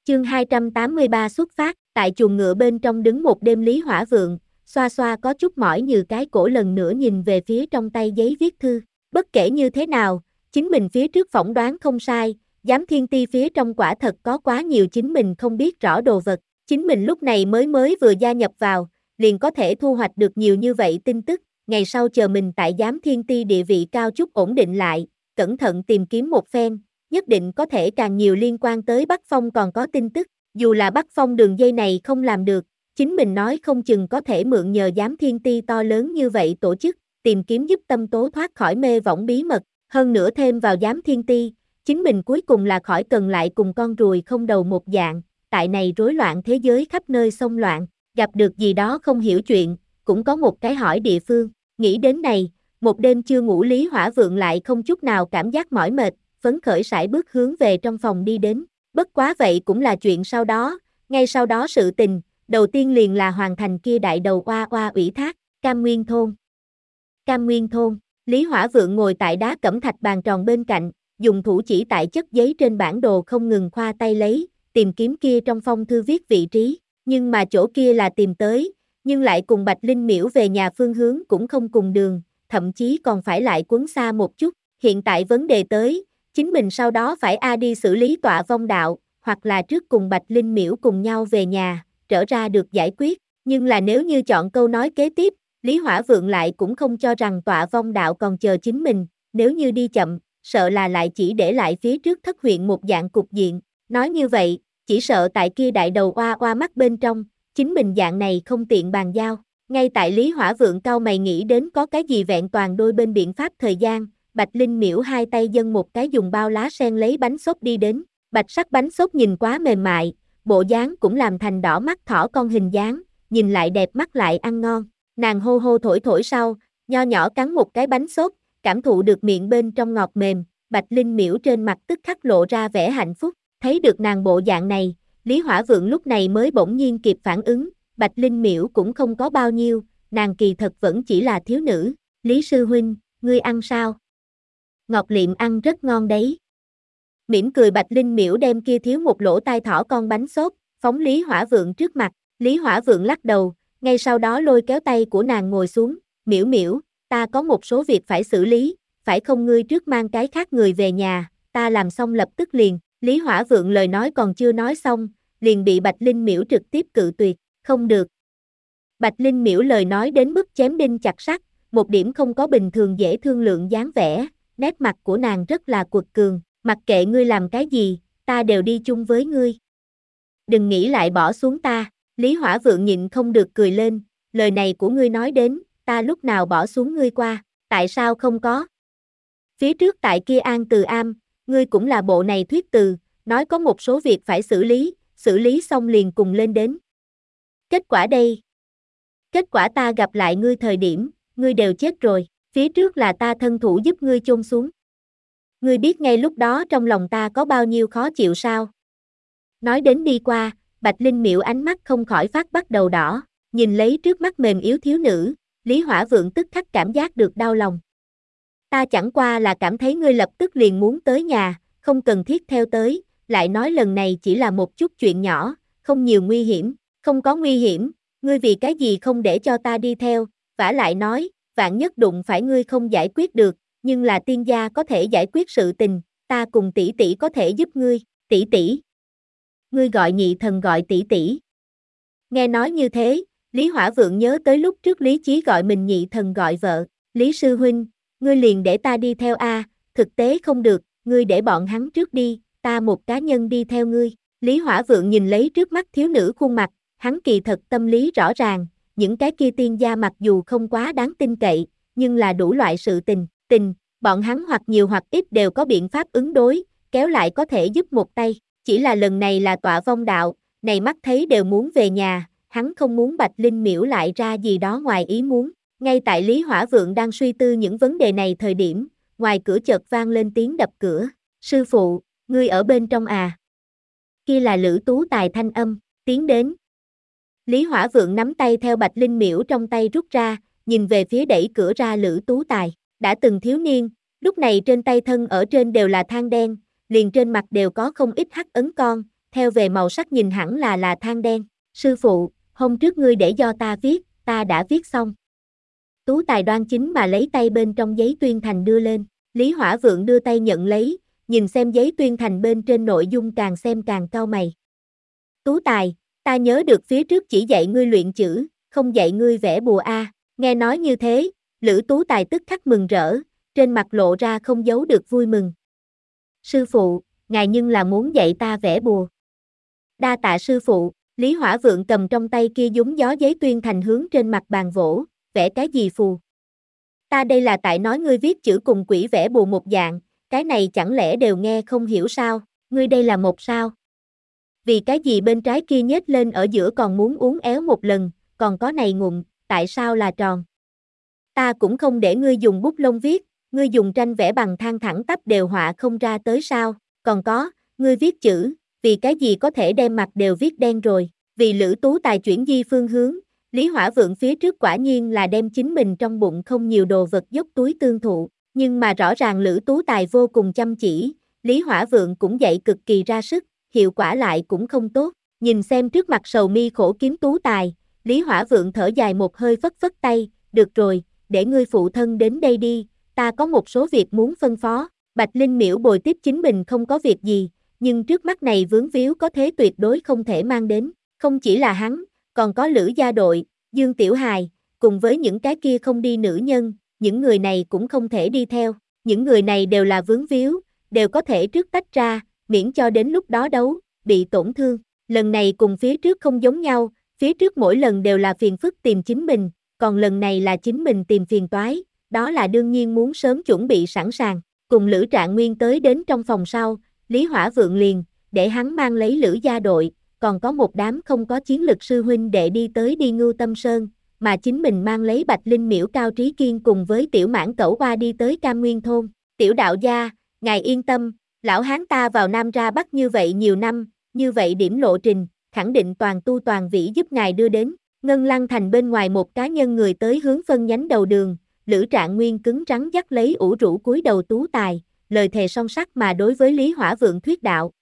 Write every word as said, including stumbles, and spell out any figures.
Chương hai trăm tám mươi ba xuất phát, tại chuồng ngựa bên trong đứng một đêm Lý Hỏa Vượng, xoa xoa có chút mỏi như cái cổ lần nữa nhìn về phía trong tay giấy viết thư. Bất kể như thế nào, chính mình phía trước phỏng đoán không sai, giám thiên ti phía trong quả thật có quá nhiều chính mình không biết rõ đồ vật. Chính mình lúc này mới mới vừa gia nhập vào, liền có thể thu hoạch được nhiều như vậy tin tức, ngày sau chờ mình tại giám thiên ti địa vị cao chút ổn định lại, cẩn thận tìm kiếm một phen, nhất định có thể càng nhiều liên quan tới Bắc Phong còn có tin tức, dù là Bắc Phong đường dây này không làm được, chính mình nói không chừng có thể mượn nhờ giám thiên ti to lớn như vậy tổ chức, tìm kiếm giúp Tâm Tố thoát khỏi mê võng bí mật, hơn nữa thêm vào giám thiên ti, chính mình cuối cùng là khỏi cần lại cùng con ruồi không đầu một dạng, tại này rối loạn thế giới khắp nơi xông loạn, gặp được gì đó không hiểu chuyện, cũng có một cái hỏi địa phương, nghĩ đến này, một đêm chưa ngủ Lý Hỏa Vượng lại không chút nào cảm giác mỏi mệt, phấn khởi sải bước hướng về trong phòng đi đến, bất quá vậy cũng là chuyện sau đó, ngay sau đó sự tình, đầu tiên liền là hoàn thành kia đại đầu oa oa ủy thác, Cam Nguyên Thôn. Cam Nguyên Thôn, Lý Hỏa Vượng ngồi tại đá cẩm thạch bàn tròn bên cạnh, dùng thủ chỉ tại chất giấy trên bản đồ không ngừng khoa tay lấy, tìm kiếm kia trong phong thư viết vị trí, nhưng mà chỗ kia là tìm tới, nhưng lại cùng Bạch Linh Miễu về nhà phương hướng cũng không cùng đường, thậm chí còn phải lại quấn xa một chút, hiện tại vấn đề tới, chính mình sau đó phải a đi xử lý tọa vong đạo, hoặc là trước cùng Bạch Linh Miễu cùng nhau về nhà, trở ra được giải quyết, nhưng là nếu như chọn câu nói kế tiếp, Lý Hỏa Vượng lại cũng không cho rằng tọa vong đạo còn chờ chính mình, nếu như đi chậm, sợ là lại chỉ để lại phía trước thất huyện một dạng cục diện, nói như vậy, chỉ sợ tại kia đại đầu oa oa mắt bên trong, chính mình dạng này không tiện bàn giao, ngay tại Lý Hỏa Vượng cau mày nghĩ đến có cái gì vẹn toàn đôi bên biện pháp thời gian, Bạch Linh Miễu hai tay dâng một cái dùng bao lá sen lấy bánh xốp đi đến, bạch sắc bánh xốp nhìn quá mềm mại, bộ dáng cũng làm thành đỏ mắt thỏ con hình dáng, nhìn lại đẹp mắt lại ăn ngon, nàng hô hô thổi thổi sau, nho nhỏ cắn một cái bánh xốp, cảm thụ được miệng bên trong ngọt mềm, Bạch Linh Miễu trên mặt tức khắc lộ ra vẻ hạnh phúc, thấy được nàng bộ dạng này, Lý Hỏa Vượng lúc này mới bỗng nhiên kịp phản ứng, Bạch Linh Miễu cũng không có bao nhiêu, nàng kỳ thật vẫn chỉ là thiếu nữ, Lý sư huynh, ngươi ăn sao? Ngọt liệm ăn rất ngon đấy. Mỉm cười Bạch Linh Miễu đem kia thiếu một lỗ tai thỏ con bánh xốp, phóng Lý Hỏa Vượng trước mặt, Lý Hỏa Vượng lắc đầu, ngay sau đó lôi kéo tay của nàng ngồi xuống, Miễu Miễu, ta có một số việc phải xử lý, phải không ngươi trước mang cái khác người về nhà, ta làm xong lập tức liền, Lý Hỏa Vượng lời nói còn chưa nói xong, liền bị Bạch Linh Miễu trực tiếp cự tuyệt, không được. Bạch Linh Miễu lời nói đến mức chém đinh chặt sắt, một điểm không có bình thường dễ thương lượng dáng vẻ, nét mặt của nàng rất là quật cường, mặc kệ ngươi làm cái gì, ta đều đi chung với ngươi. Đừng nghĩ lại bỏ xuống ta, Lý Hỏa Vượng nhịn không được cười lên, lời này của ngươi nói đến, ta lúc nào bỏ xuống ngươi qua, tại sao không có? Phía trước tại kia An Từ Am, ngươi cũng là bộ này thuyết từ, nói có một số việc phải xử lý, xử lý xong liền cùng lên đến. Kết quả đây? Kết quả ta gặp lại ngươi thời điểm, ngươi đều chết rồi, phía trước là ta thân thủ giúp ngươi chôn xuống. Ngươi biết ngay lúc đó trong lòng ta có bao nhiêu khó chịu sao? Nói đến đi qua, Bạch Linh Miễu ánh mắt không khỏi phát bắt đầu đỏ, nhìn lấy trước mắt mềm yếu thiếu nữ, Lý Hỏa Vượng tức khắc cảm giác được đau lòng. Ta chẳng qua là cảm thấy ngươi lập tức liền muốn tới nhà, không cần thiết theo tới, lại nói lần này chỉ là một chút chuyện nhỏ, không nhiều nguy hiểm, không có nguy hiểm, ngươi vì cái gì không để cho ta đi theo, vả lại nói, vạn nhất đụng phải ngươi không giải quyết được, nhưng là tiên gia có thể giải quyết sự tình, ta cùng tỷ tỷ có thể giúp ngươi, tỷ tỷ. Ngươi gọi nhị thần gọi tỷ tỷ. Nghe nói như thế, Lý Hỏa Vượng nhớ tới lúc trước Lý Chí gọi mình nhị thần gọi vợ, Lý sư huynh, ngươi liền để ta đi theo a, thực tế không được, ngươi để bọn hắn trước đi, ta một cá nhân đi theo ngươi. Lý Hỏa Vượng nhìn lấy trước mắt thiếu nữ khuôn mặt, hắn kỳ thật tâm lý rõ ràng, những cái kia tiên gia mặc dù không quá đáng tin cậy, nhưng là đủ loại sự tình, tình, bọn hắn hoặc nhiều hoặc ít đều có biện pháp ứng đối, kéo lại có thể giúp một tay, chỉ là lần này là tọa vong đạo, này mắt thấy đều muốn về nhà, hắn không muốn Bạch Linh Miễu lại ra gì đó ngoài ý muốn. Ngay tại Lý Hỏa Vượng đang suy tư những vấn đề này thời điểm, ngoài cửa chợt vang lên tiếng đập cửa, sư phụ, ngươi ở bên trong à? Kia là Lữ Tú Tài thanh âm, tiến đến. Lý Hỏa Vượng nắm tay theo Bạch Linh Miễu trong tay rút ra, nhìn về phía đẩy cửa ra Lữ Tú Tài, đã từng thiếu niên, lúc này trên tay thân ở trên đều là than đen, liền trên mặt đều có không ít hắc ấn con, theo về màu sắc nhìn hẳn là là than đen. Sư phụ, hôm trước ngươi để do ta viết, ta đã viết xong. Tú Tài đoan chính mà lấy tay bên trong giấy tuyên thành đưa lên. Lý Hỏa Vượng đưa tay nhận lấy, nhìn xem giấy tuyên thành bên trên nội dung càng xem càng cau mày. Tú Tài, ta nhớ được phía trước chỉ dạy ngươi luyện chữ, không dạy ngươi vẽ bùa a. Nghe nói như thế, Lữ Tú Tài tức khắc mừng rỡ, trên mặt lộ ra không giấu được vui mừng. Sư phụ, ngài nhưng là muốn dạy ta vẽ bùa. Đa tạ sư phụ. Lý Hỏa Vượng cầm trong tay kia dúng gió giấy tuyên thành hướng trên mặt bàn vỗ, vẽ cái gì phù? Ta đây là tại nói ngươi viết chữ cùng quỷ vẽ bùa một dạng, cái này chẳng lẽ đều nghe không hiểu sao, ngươi đây là một sao? Vì cái gì bên trái kia nhếch lên ở giữa còn muốn uốn éo một lần, còn có này ngụm, tại sao là tròn? Ta cũng không để ngươi dùng bút lông viết, ngươi dùng tranh vẽ bằng than thẳng tắp đều họa không ra tới sao, còn có, ngươi viết chữ, vì cái gì có thể đem mặt đều viết đen rồi, vì Lữ Tú Tài chuyển di phương hướng, Lý Hỏa Vượng phía trước quả nhiên là đem chính mình trong bụng không nhiều đồ vật dốc túi tương thụ, nhưng mà rõ ràng Lữ Tú Tài vô cùng chăm chỉ, Lý Hỏa Vượng cũng dạy cực kỳ ra sức, hiệu quả lại cũng không tốt, nhìn xem trước mặt sầu mi khổ kiếm Tú Tài, Lý Hỏa Vượng thở dài một hơi phất phất tay, được rồi, để ngươi phụ thân đến đây đi, ta có một số việc muốn phân phó. Bạch Linh Miễu bồi tiếp chính mình không có việc gì, nhưng trước mắt này vướng víu có thế tuyệt đối không thể mang đến, không chỉ là hắn, còn có Lữ Gia Đội, Dương Tiểu Hài, cùng với những cái kia không đi nữ nhân, những người này cũng không thể đi theo, những người này đều là vướng víu, đều có thể trước tách ra, miễn cho đến lúc đó đấu, bị tổn thương. Lần này cùng phía trước không giống nhau, phía trước mỗi lần đều là phiền phức tìm chính mình, còn lần này là chính mình tìm phiền toái, đó là đương nhiên muốn sớm chuẩn bị sẵn sàng. Cùng Lữ Trạng Nguyên tới đến trong phòng sau, Lý Hỏa Vượng liền, để hắn mang lấy Lữ Gia Đội, còn có một đám không có chiến lực sư huynh đệ đi tới đi Ngưu Tâm Sơn, mà chính mình mang lấy Bạch Linh Miễu Cao Trí Kiên cùng với Tiểu Mãn Cẩu Hoa đi tới Cam Nguyên Thôn. Tiểu đạo gia, ngài yên tâm, lão hán ta vào Nam ra Bắc như vậy nhiều năm, như vậy điểm lộ trình, khẳng định toàn tu toàn vĩ giúp ngài đưa đến. Ngân Lăng Thành bên ngoài một cá nhân người tới hướng phân nhánh đầu đường, Lữ Trạng Nguyên cứng rắn dắt lấy ủ rũ cúi đầu Tú Tài, lời thề son sắt mà đối với Lý Hỏa Vượng thuyết đạo.